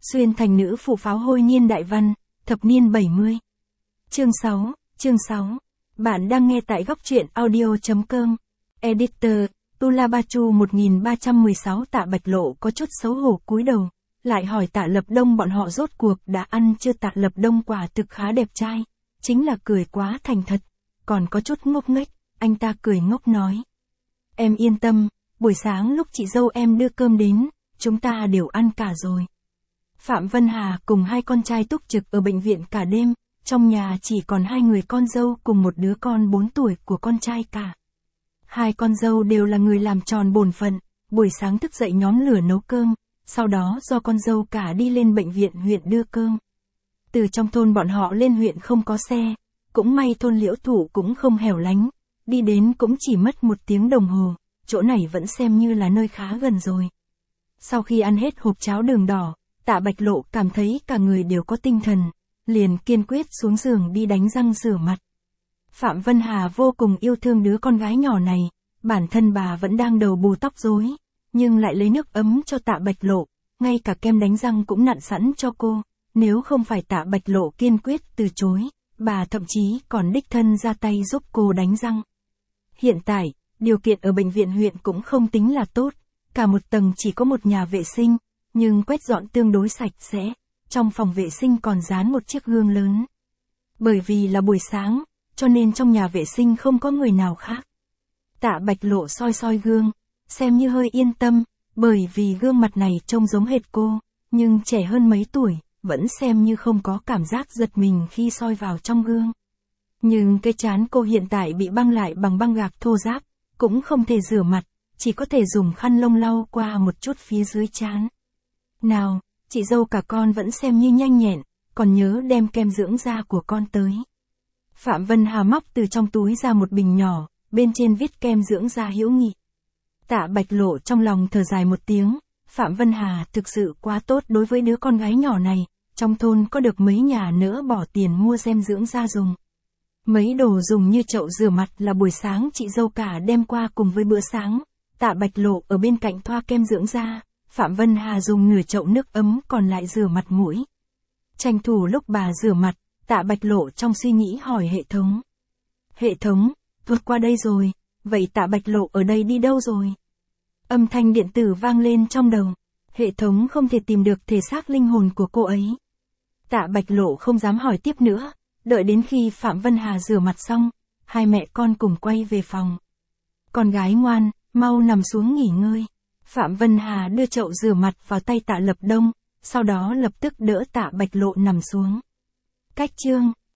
Xuyên thành nữ phụ pháo hôi niên đại văn, thập niên 70. Chương 6. Bạn đang nghe tại góc truyện audio.com. Editor, Tulabachu 1316. Tạ Bạch Lộ có chút xấu hổ cúi đầu, lại hỏi Tạ Lập Đông bọn họ rốt cuộc đã ăn chưa. Tạ Lập Đông quả thực khá đẹp trai, chính là cười quá thành thật, còn có chút ngốc nghếch. Anh ta cười ngốc nói: Em yên tâm, buổi sáng lúc chị dâu em đưa cơm đến, chúng ta đều ăn cả rồi. Phạm Vân Hà cùng hai con trai túc trực ở bệnh viện cả đêm, trong nhà chỉ còn hai người con dâu cùng một đứa con 4 tuổi của con trai cả. Hai con dâu đều là người làm tròn bổn phận, buổi sáng thức dậy nhóm lửa nấu cơm, sau đó do con dâu cả đi lên bệnh viện huyện đưa cơm. Từ trong thôn bọn họ lên huyện không có xe, cũng may thôn Liễu Thủ cũng không hẻo lánh, đi đến cũng chỉ mất 1 tiếng đồng hồ, chỗ này vẫn xem như là nơi khá gần rồi. Sau khi ăn hết hộp cháo đường đỏ, Tạ Bạch Lộ cảm thấy cả người đều có tinh thần, liền kiên quyết xuống giường đi đánh răng rửa mặt. Phạm Vân Hà vô cùng yêu thương đứa con gái nhỏ này, bản thân bà vẫn đang đầu bù tóc rối, nhưng lại lấy nước ấm cho Tạ Bạch Lộ, ngay cả kem đánh răng cũng nặn sẵn cho cô, nếu không phải Tạ Bạch Lộ kiên quyết từ chối, bà thậm chí còn đích thân ra tay giúp cô đánh răng. Hiện tại, điều kiện ở bệnh viện huyện cũng không tính là tốt, cả một tầng chỉ có một nhà vệ sinh, nhưng quét dọn tương đối sạch sẽ, trong phòng vệ sinh còn dán một chiếc gương lớn. Bởi vì là buổi sáng, cho nên trong nhà vệ sinh không có người nào khác. Tạ Bạch Lộ soi soi gương, xem như hơi yên tâm, bởi vì gương mặt này trông giống hệt cô, nhưng trẻ hơn mấy tuổi, vẫn xem như không có cảm giác giật mình khi soi vào trong gương. Nhưng cái trán cô hiện tại bị băng lại bằng băng gạc thô ráp, cũng không thể rửa mặt, chỉ có thể dùng khăn lông lau qua một chút phía dưới trán. Nào, chị dâu cả con vẫn xem như nhanh nhẹn, còn nhớ đem kem dưỡng da của con tới. Phạm Vân Hà móc từ trong túi ra một bình nhỏ, bên trên viết kem dưỡng da hữu nghị. Tạ Bạch Lộ trong lòng thở dài một tiếng, Phạm Vân Hà thực sự quá tốt đối với đứa con gái nhỏ này, trong thôn có được mấy nhà nữa bỏ tiền mua kem dưỡng da dùng. Mấy đồ dùng như chậu rửa mặt là buổi sáng chị dâu cả đem qua cùng với bữa sáng, Tạ Bạch Lộ ở bên cạnh thoa kem dưỡng da, Phạm Vân Hà dùng nửa chậu nước ấm còn lại rửa mặt mũi. Tranh thủ lúc bà rửa mặt, Tạ Bạch Lộ trong suy nghĩ hỏi hệ thống. Hệ thống, vượt qua đây rồi, vậy Tạ Bạch Lộ ở đây đi đâu rồi? Âm thanh điện tử vang lên trong đầu, hệ thống không thể tìm được thể xác linh hồn của cô ấy. Tạ Bạch Lộ không dám hỏi tiếp nữa, đợi đến khi Phạm Vân Hà rửa mặt xong, hai mẹ con cùng quay về phòng. Con gái ngoan, mau nằm xuống nghỉ ngơi. Phạm Vân Hà đưa chậu rửa mặt vào tay Tạ Lập Đông, sau đó lập tức đỡ Tạ Bạch Lộ nằm xuống. Cách chương